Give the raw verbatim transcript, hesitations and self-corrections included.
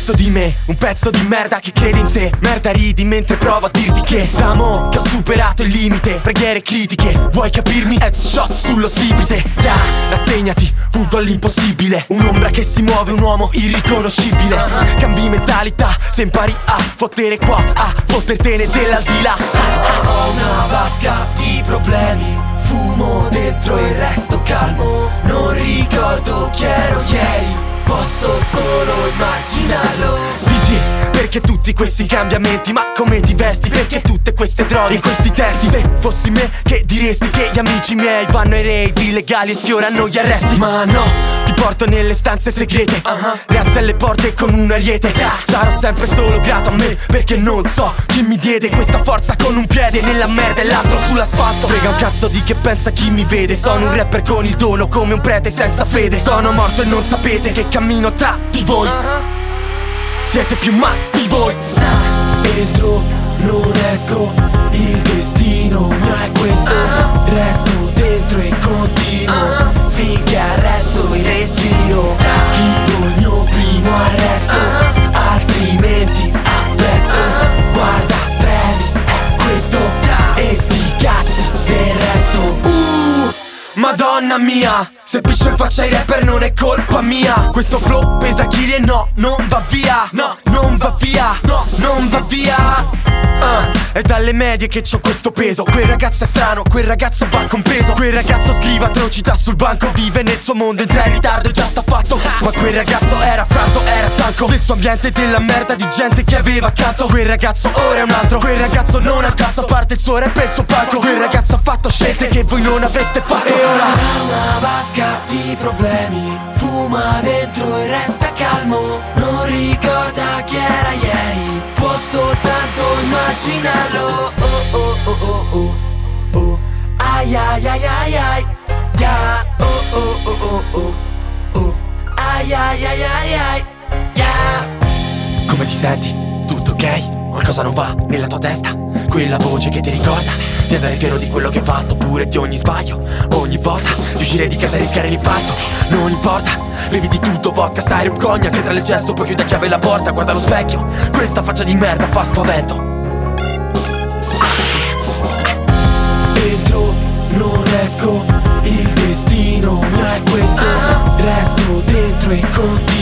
pezzo di me, un pezzo di merda che crede in sé. Merda ridi mentre provo a dirti che da mo' che ho superato il limite, preghiere critiche, vuoi capirmi? Headshot sullo stipite. Ya, yeah, rassegnati, punto all'impossibile. Un'ombra che si muove, un uomo irriconoscibile. Cambi mentalità, se impari a fottere qua, a fottertene dell'aldilà. Ho una vasca di problemi, fumo dentro il resto calmo. Non ricordo chi ero ieri, posso solo immaginarlo. Dici, perché tutti questi cambiamenti? Ma come ti vesti? Perché tutte queste droghe in questi testi? Se fossi me, che diresti? Che gli amici miei vanno ai rave illegali e sfiorano gli arresti. Ma no, ti porto nelle stanze segrete, uh-huh. Le alze alle porte con un ariete. Sarò sempre solo grato a me, perché non so chi mi diede questa forza con un piede nella merda e l'altro sull'asfalto. Frega un cazzo di che pensa chi mi vede. Sono un rapper con il dono come un prete senza fede. Sono morto e non sapete che cammino tra di voi. Siete più matti voi. Entro, non esco, il destino mio è questo. Resto dentro e continuo finché arresto il respiro. Schivo il mio primo arresto, altrimenti a presto. Guarda Travis, è questo, e sti cazzi del resto. Uh, Madonna mia, se piscio in faccia ai rapper non è colpa mia. Questo flow pesa chili e no, non va via. No, non va via, no, non va via. Uh, è dalle medie che c'ho questo peso. Quel ragazzo è strano, quel ragazzo va compreso. Quel ragazzo scrive atrocità sul banco, vive nel suo mondo, entra in ritardo e già sta fatto. Ma quel ragazzo era affranto, era stanco del suo ambiente e della merda di gente che aveva accanto. Quel ragazzo ora è un altro, quel ragazzo non ha un cazzo, a parte il suo rap e il suo palco. Quel ragazzo ha fatto scelte che voi non avreste fatto. E ora ha una vasca di problemi, fuma dentro e resta calmo. Non ricorda chi era ieri, può soltanto immaginarlo. Oh oh oh oh oh oh. Ai ai ai ai ai. Yeah. Oh oh oh oh oh oh. Ai ai ai ai ai. Yeah. Come ti senti? Tutto ok? Qualcosa non va nella tua testa? Quella voce che ti ricorda di andare fiero di quello che hai fatto, oppure di ogni sbaglio, ogni volta di uscire di casa e rischiare l'infarto. Non importa, bevi di tutto, vodka, syrup, cognac, entra nel gesto, poi chiude a chiave la porta, guarda allo specchio, questa faccia di merda fa spavento. Entro, non esco, il destino mio è questo. Resto dentro e continuo